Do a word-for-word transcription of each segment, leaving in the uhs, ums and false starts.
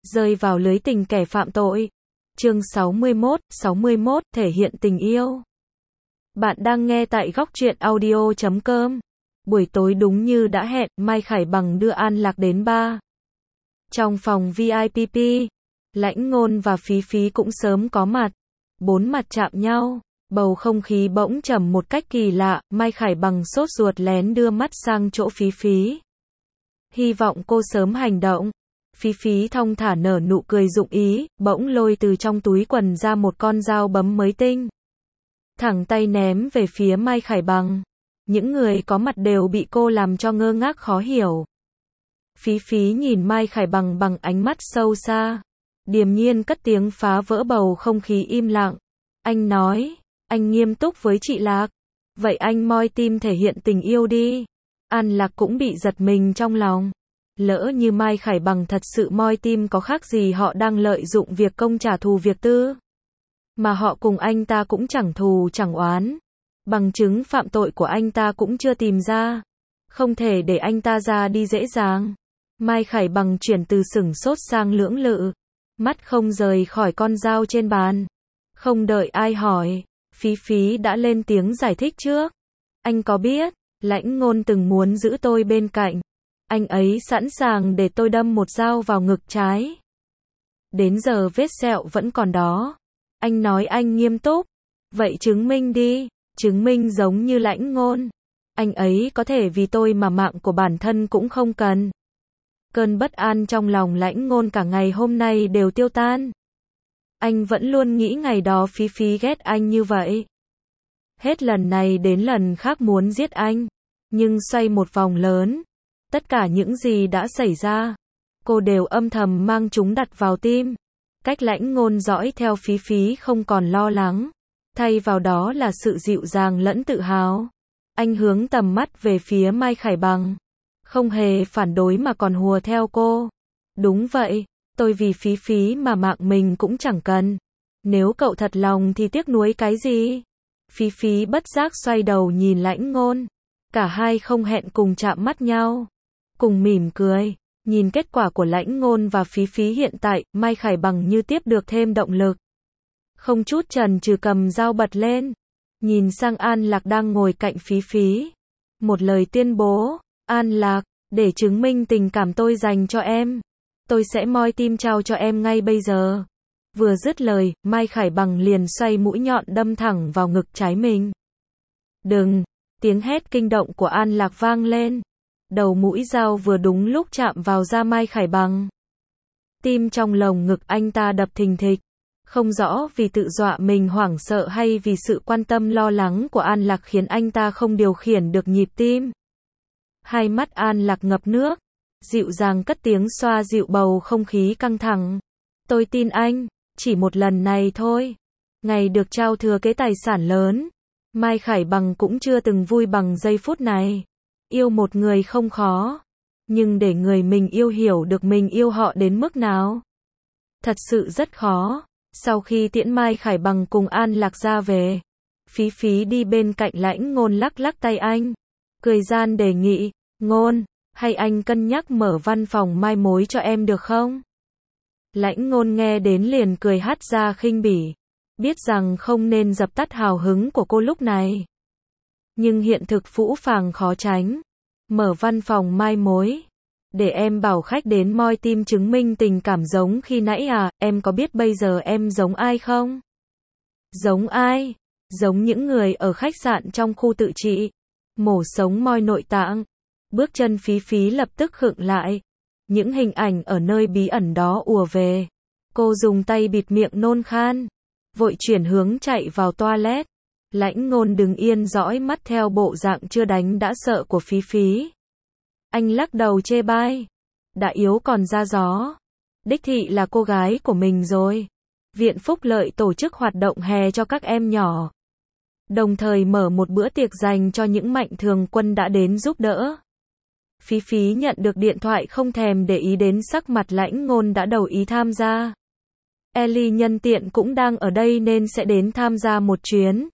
Rơi vào lưới tình kẻ phạm tội. Chương sáu mươi mốt, sáu mươi mốt, thể hiện tình yêu. Bạn đang nghe tại góc truyện audio chấm com. Buổi tối đúng như đã hẹn, Mai Khải Bằng đưa An Lạc đến bar. Trong phòng vi ai pi, Lãnh Ngôn và Phí Phí cũng sớm có mặt. Bốn mặt chạm nhau, bầu không khí bỗng trầm một cách kỳ lạ, Mai Khải Bằng sốt ruột lén đưa mắt sang chỗ Phí Phí. Hy vọng cô sớm hành động. Phí Phí thong thả nở nụ cười dụng ý, bỗng lôi từ trong túi quần ra một con dao bấm mới tinh. Thẳng tay ném về phía Mai Khải Bằng. Những người có mặt đều bị cô làm cho ngơ ngác khó hiểu. Phí Phí nhìn Mai Khải Bằng bằng ánh mắt sâu xa. Điềm nhiên cất tiếng phá vỡ bầu không khí im lặng. Anh nói, anh nghiêm túc với chị Lạc. Vậy anh moi tim thể hiện tình yêu đi. An Lạc cũng bị giật mình trong lòng. Lỡ như Mai Khải Bằng thật sự moi tim có khác gì họ đang lợi dụng việc công trả thù việc tư. Mà họ cùng anh ta cũng chẳng thù chẳng oán. Bằng chứng phạm tội của anh ta cũng chưa tìm ra. Không thể để anh ta ra đi dễ dàng. Mai Khải Bằng chuyển từ sửng sốt sang lưỡng lự. Mắt không rời khỏi con dao trên bàn. Không đợi ai hỏi, Phí Phí đã lên tiếng giải thích trước. Anh có biết, Lãnh Ngôn từng muốn giữ tôi bên cạnh. Anh ấy sẵn sàng để tôi đâm một dao vào ngực trái. Đến giờ vết sẹo vẫn còn đó. Anh nói anh nghiêm túc. Vậy chứng minh đi, chứng minh giống như Lãnh Ngôn. Anh ấy có thể vì tôi mà mạng của bản thân cũng không cần. Cơn bất an trong lòng Lãnh Ngôn cả ngày hôm nay đều tiêu tan. Anh vẫn luôn nghĩ ngày đó Phí Phí ghét anh như vậy. Hết lần này đến lần khác muốn giết anh. Nhưng xoay một vòng lớn. Tất cả những gì đã xảy ra, cô đều âm thầm mang chúng đặt vào tim. Cách Lãnh Ngôn dõi theo Phí Phí không còn lo lắng. Thay vào đó là sự dịu dàng lẫn tự hào. Anh hướng tầm mắt về phía Mai Khải Bằng. Không hề phản đối mà còn hùa theo cô. Đúng vậy, tôi vì Phí Phí mà mạng mình cũng chẳng cần. Nếu cậu thật lòng thì tiếc nuối cái gì? Phí Phí bất giác xoay đầu nhìn Lãnh Ngôn. Cả hai không hẹn cùng chạm mắt nhau. Cùng mỉm cười. Nhìn kết quả của Lãnh Ngôn và Phí Phí hiện tại, Mai Khải Bằng như tiếp được thêm động lực. Không chút chần chừ cầm dao bật lên. Nhìn sang An Lạc đang ngồi cạnh Phí Phí. Một lời tuyên bố. An Lạc, để chứng minh tình cảm tôi dành cho em. Tôi sẽ moi tim trao cho em ngay bây giờ. Vừa dứt lời, Mai Khải Bằng liền xoay mũi nhọn đâm thẳng vào ngực trái mình. Đừng! Tiếng hét kinh động của An Lạc vang lên. Đầu mũi dao vừa đúng lúc chạm vào da Mai Khải Bằng. Tim trong lồng ngực anh ta đập thình thịch. Không rõ vì tự dọa mình hoảng sợ hay vì sự quan tâm lo lắng của An Lạc khiến anh ta không điều khiển được nhịp tim. Hai mắt An Lạc ngập nước. Dịu dàng cất tiếng xoa dịu bầu không khí căng thẳng. Tôi tin anh, chỉ một lần này thôi. Ngày được trao thừa kế tài sản lớn. Mai Khải Bằng cũng chưa từng vui bằng giây phút này. Yêu một người không khó. Nhưng để người mình yêu hiểu được mình yêu họ đến mức nào. Thật sự rất khó. Sau khi tiễn Mai Khải Bằng cùng An Lạc ra về. Phí Phí đi bên cạnh Lãnh Ngôn lắc lắc tay anh. Cười gian đề nghị. Ngôn, hay anh cân nhắc mở văn phòng mai mối cho em được không? Lãnh Ngôn nghe đến liền cười hắt ra khinh bỉ. Biết rằng không nên dập tắt hào hứng của cô lúc này. Nhưng hiện thực phũ phàng khó tránh. Mở văn phòng mai mối. Để em bảo khách đến moi tim chứng minh tình cảm giống khi nãy à, em có biết bây giờ em giống ai không? Giống ai? Giống những người ở khách sạn trong khu tự trị. Mổ sống moi nội tạng. Bước chân Phí Phí lập tức khựng lại. Những hình ảnh ở nơi bí ẩn đó ùa về. Cô dùng tay bịt miệng nôn khan. Vội chuyển hướng chạy vào toilet. Lãnh Ngôn đứng yên dõi mắt theo bộ dạng chưa đánh đã sợ của Phí Phí. Anh lắc đầu chê bai. Đã yếu còn ra gió. Đích thị là cô gái của mình rồi. Viện Phúc Lợi tổ chức hoạt động hè cho các em nhỏ. Đồng thời mở một bữa tiệc dành cho những mạnh thường quân đã đến giúp đỡ. Phí Phí nhận được điện thoại không thèm để ý đến sắc mặt Lãnh Ngôn đã đồng ý tham gia. Ellie nhân tiện cũng đang ở đây nên sẽ đến tham gia một chuyến.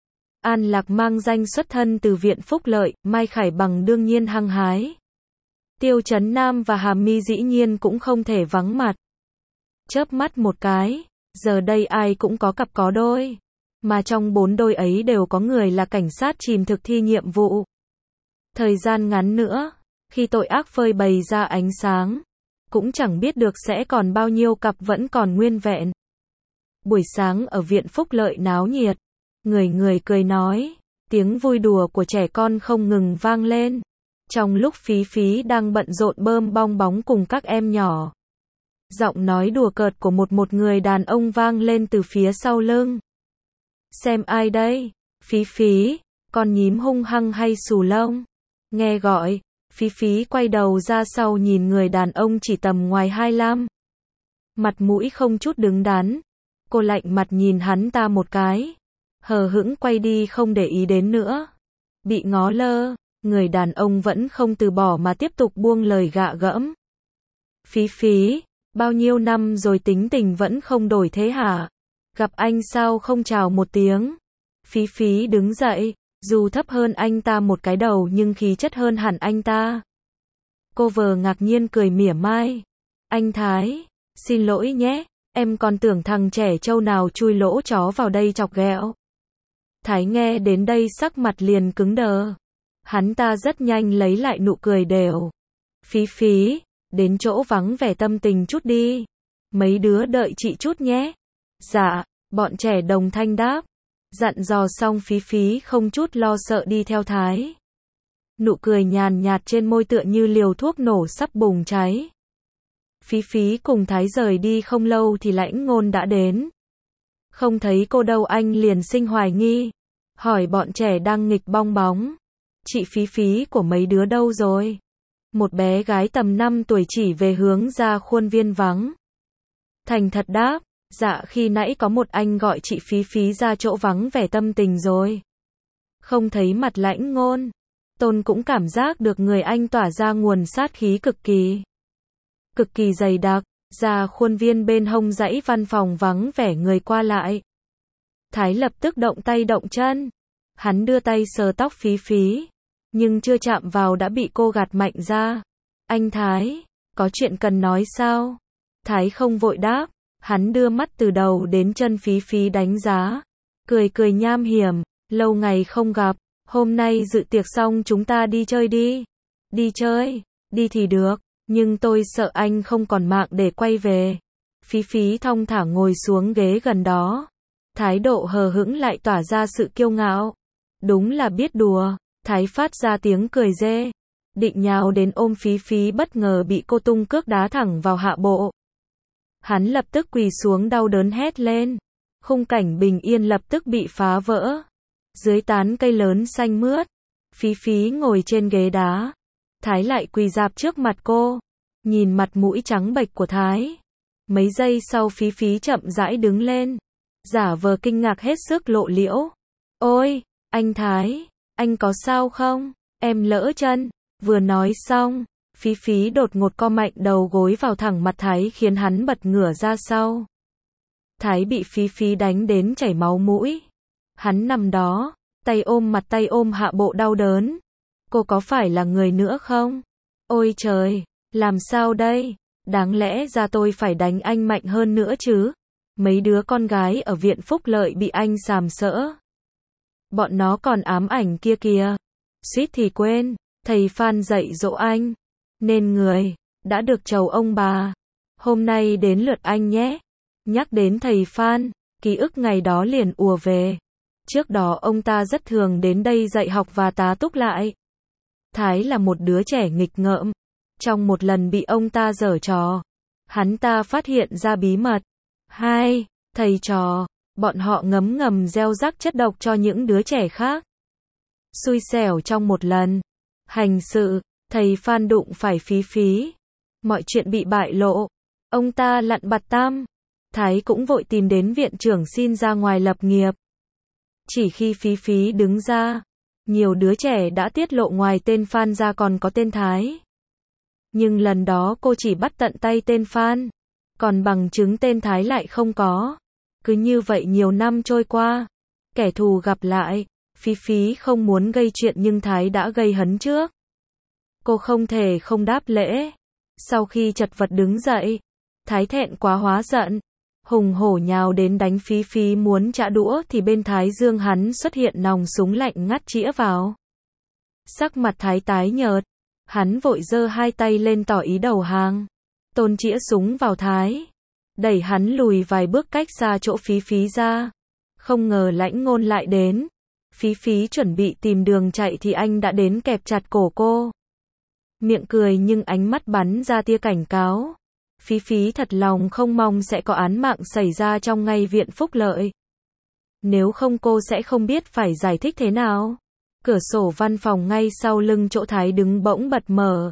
An Lạc mang danh xuất thân từ Viện Phúc Lợi, Mai Khải Bằng đương nhiên hăng hái. Tiêu Chấn Nam và Hà My dĩ nhiên cũng không thể vắng mặt. Chớp mắt một cái, giờ đây ai cũng có cặp có đôi. Mà trong bốn đôi ấy đều có người là cảnh sát chìm thực thi nhiệm vụ. Thời gian ngắn nữa, khi tội ác phơi bày ra ánh sáng, cũng chẳng biết được sẽ còn bao nhiêu cặp vẫn còn nguyên vẹn. Buổi sáng ở viện phúc lợi náo nhiệt, người người cười nói, tiếng vui đùa của trẻ con không ngừng vang lên. Trong lúc Phí Phí đang bận rộn bơm bong bóng cùng các em nhỏ, giọng nói đùa cợt của một một người đàn ông vang lên từ phía sau lưng. Xem ai đây? Phí Phí, con nhím hung hăng hay xù lông? Nghe gọi, Phí Phí quay đầu ra sau nhìn người đàn ông chỉ tầm ngoài hai lăm. Mặt mũi không chút đứng đắn. Cô lạnh mặt nhìn hắn ta một cái. Hờ hững quay đi không để ý đến nữa. Bị ngó lơ, người đàn ông vẫn không từ bỏ mà tiếp tục buông lời gạ gẫm. Phí Phí, bao nhiêu năm rồi tính tình vẫn không đổi thế hả? Gặp anh sao không chào một tiếng? Phí Phí đứng dậy, dù thấp hơn anh ta một cái đầu nhưng khí chất hơn hẳn anh ta. Cô vờ ngạc nhiên cười mỉa mai. Anh Thái, xin lỗi nhé, em còn tưởng thằng trẻ trâu nào chui lỗ chó vào đây chọc ghẹo. Thái nghe đến đây sắc mặt liền cứng đờ. Hắn ta rất nhanh lấy lại nụ cười đều. Phí Phí, đến chỗ vắng vẻ tâm tình chút đi. Mấy đứa đợi chị chút nhé. Dạ, bọn trẻ đồng thanh đáp. Dặn dò xong Phí Phí không chút lo sợ đi theo Thái. Nụ cười nhàn nhạt trên môi tựa như liều thuốc nổ sắp bùng cháy. Phí Phí cùng Thái rời đi không lâu thì Lãnh Ngôn đã đến. Không thấy cô đâu anh liền sinh hoài nghi. Hỏi bọn trẻ đang nghịch bong bóng. Chị Phí Phí của mấy đứa đâu rồi? Một bé gái tầm năm tuổi chỉ về hướng ra khuôn viên vắng. Thành thật đáp. Dạ khi nãy có một anh gọi chị Phí Phí ra chỗ vắng vẻ tâm tình rồi. Không thấy mặt Lãnh Ngôn. Tôn cũng cảm giác được người anh tỏa ra nguồn sát khí cực kỳ. Cực kỳ dày đặc, ra khuôn viên bên hông dãy văn phòng vắng vẻ người qua lại. Thái lập tức động tay động chân. Hắn đưa tay sờ tóc Phí Phí. Nhưng chưa chạm vào đã bị cô gạt mạnh ra. Anh Thái, có chuyện cần nói sao? Thái không vội đáp. Hắn đưa mắt từ đầu đến chân Phí Phí đánh giá. Cười cười nham hiểm, lâu ngày không gặp, hôm nay dự tiệc xong chúng ta đi chơi đi. Đi chơi, đi thì được, nhưng tôi sợ anh không còn mạng để quay về. Phí Phí thong thả ngồi xuống ghế gần đó. Thái độ hờ hững lại tỏa ra sự kiêu ngạo. Đúng là biết đùa, Thái phát ra tiếng cười dê. Định nhào đến ôm Phí Phí bất ngờ bị cô tung cước đá thẳng vào hạ bộ. Hắn lập tức quỳ xuống đau đớn hét lên. Khung cảnh bình yên lập tức bị phá vỡ. Dưới tán cây lớn xanh mướt, Phí Phí ngồi trên ghế đá. Thái lại quỳ rạp trước mặt cô. Nhìn mặt mũi trắng bệch của Thái. Mấy giây sau Phí Phí chậm rãi đứng lên. Giả vờ kinh ngạc hết sức lộ liễu. Ôi, anh Thái, anh có sao không? Em lỡ chân. Vừa nói xong, Phí Phí đột ngột co mạnh đầu gối vào thẳng mặt Thái khiến hắn bật ngửa ra sau. Thái bị Phí Phí đánh đến chảy máu mũi. Hắn nằm đó, tay ôm mặt tay ôm hạ bộ đau đớn. Cô có phải là người nữa không? Ôi trời, làm sao đây? Đáng lẽ ra tôi phải đánh anh mạnh hơn nữa chứ. Mấy đứa con gái ở viện phúc lợi bị anh sàm sỡ. Bọn nó còn ám ảnh kia kìa. Suýt thì quên, thầy Phan dạy dỗ anh. Nên người, đã được chầu ông bà. Hôm nay đến lượt anh nhé. Nhắc đến thầy Phan, ký ức ngày đó liền ùa về. Trước đó ông ta rất thường đến đây dạy học và tá túc lại. Thái là một đứa trẻ nghịch ngợm. Trong một lần bị ông ta giở trò, hắn ta phát hiện ra bí mật. Hai, thầy trò, bọn họ ngấm ngầm gieo rắc chất độc cho những đứa trẻ khác. Xui xẻo trong một lần hành sự, thầy Phan đụng phải Phí Phí. Mọi chuyện bị bại lộ. Ông ta lặn bặt tam. Thái cũng vội tìm đến viện trưởng xin ra ngoài lập nghiệp. Chỉ khi Phí Phí đứng ra, nhiều đứa trẻ đã tiết lộ ngoài tên Phan ra còn có tên Thái. Nhưng lần đó cô chỉ bắt tận tay tên Phan, còn bằng chứng tên Thái lại không có. Cứ như vậy nhiều năm trôi qua, kẻ thù gặp lại, Phí Phí không muốn gây chuyện nhưng Thái đã gây hấn trước. Cô không thể không đáp lễ. Sau khi chật vật đứng dậy, Thái thẹn quá hóa giận, hùng hổ nhào đến đánh Phí Phí muốn trả đũa thì bên thái dương hắn xuất hiện nòng súng lạnh ngắt chĩa vào. Sắc mặt Thái tái nhợt, hắn vội giơ hai tay lên tỏ ý đầu hàng. Tôn chĩa súng vào Thái, đẩy hắn lùi vài bước cách xa chỗ Phí Phí ra. Không ngờ Lãnh Ngôn lại đến. Phí Phí chuẩn bị tìm đường chạy thì anh đã đến kẹp chặt cổ cô. Miệng cười nhưng ánh mắt bắn ra tia cảnh cáo. Phí Phí thật lòng không mong sẽ có án mạng xảy ra trong ngay viện phúc lợi. Nếu không cô sẽ không biết phải giải thích thế nào. Cửa sổ văn phòng ngay sau lưng chỗ Thái đứng bỗng bật mở.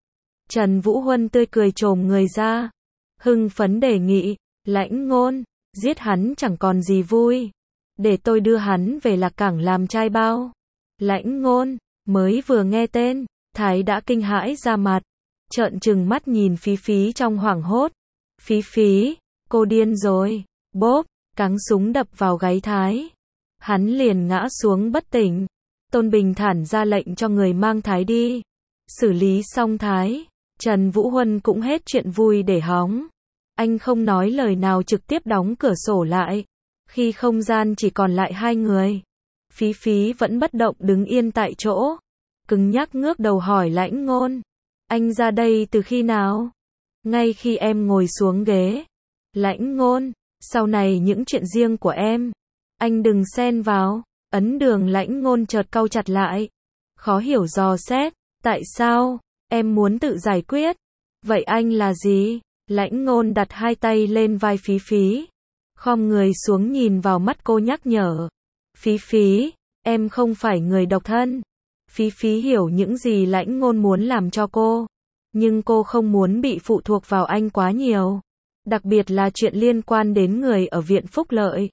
Trần Vũ Huân tươi cười trồm người ra. Hưng phấn đề nghị, Lãnh Ngôn, giết hắn chẳng còn gì vui. Để tôi đưa hắn về Lạc Cảng làm trai bao. Lãnh Ngôn, mới vừa nghe tên, Thái đã kinh hãi ra mặt. Trợn trừng mắt nhìn Phí Phí trong hoảng hốt. Phí Phí, cô điên rồi. Bốp, cáng súng đập vào gáy Thái. Hắn liền ngã xuống bất tỉnh. Tôn bình thản ra lệnh cho người mang Thái đi. Xử lý xong Thái, Trần Vũ Huân cũng hết chuyện vui để hóng. Anh không nói lời nào trực tiếp đóng cửa sổ lại. Khi không gian chỉ còn lại hai người, Phí Phí vẫn bất động đứng yên tại chỗ. Cứng nhắc ngước đầu hỏi Lãnh Ngôn. Anh ra đây từ khi nào? Ngay khi em ngồi xuống ghế. Lãnh Ngôn, sau này những chuyện riêng của em, anh đừng xen vào. Ấn Đường. Lãnh Ngôn chợt cau chặt lại. Khó hiểu dò xét. Tại sao? Em muốn tự giải quyết. Vậy anh là gì? Lãnh Ngôn đặt hai tay lên vai Phí Phí. Khom người xuống nhìn vào mắt cô nhắc nhở. Phí Phí, em không phải người độc thân. Phí Phí hiểu những gì Lãnh Ngôn muốn làm cho cô. Nhưng cô không muốn bị phụ thuộc vào anh quá nhiều. Đặc biệt là chuyện liên quan đến người ở viện phúc lợi.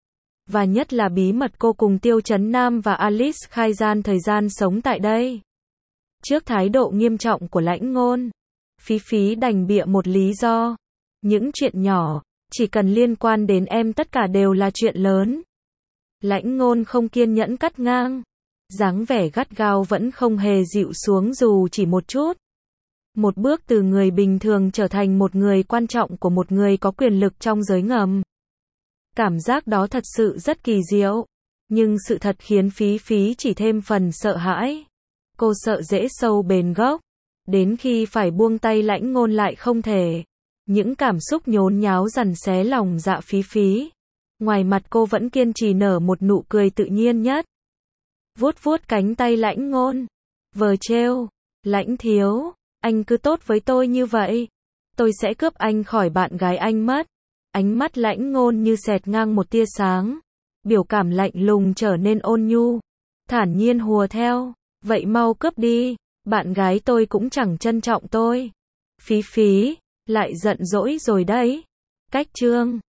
Và nhất là bí mật cô cùng Tiêu Chấn Nam và Alice khai gian thời gian sống tại đây. Trước thái độ nghiêm trọng của Lãnh Ngôn, Phí Phí đành bịa một lý do. Những chuyện nhỏ, chỉ cần liên quan đến em tất cả đều là chuyện lớn. Lãnh Ngôn không kiên nhẫn cắt ngang. Dáng vẻ gắt gao vẫn không hề dịu xuống dù chỉ một chút. Một bước từ người bình thường trở thành một người quan trọng của một người có quyền lực trong giới ngầm. Cảm giác đó thật sự rất kỳ diệu. Nhưng sự thật khiến Phí Phí chỉ thêm phần sợ hãi. Cô sợ rễ sâu bền gốc. Đến khi phải buông tay Lãnh Ngôn lại không thể. Những cảm xúc nhốn nháo giằng xé lòng dạ Phí Phí. Ngoài mặt cô vẫn kiên trì nở một nụ cười tự nhiên nhất. Vuốt vuốt cánh tay Lãnh Ngôn. Vờ trêu. Lãnh thiếu, anh cứ tốt với tôi như vậy. Tôi sẽ cướp anh khỏi bạn gái anh mất. Ánh mắt Lãnh Ngôn như xẹt ngang một tia sáng. Biểu cảm lạnh lùng trở nên ôn nhu. Thản nhiên hùa theo. Vậy mau cướp đi. Bạn gái tôi cũng chẳng trân trọng tôi. Phí Phí, lại giận dỗi rồi đấy. Cách chương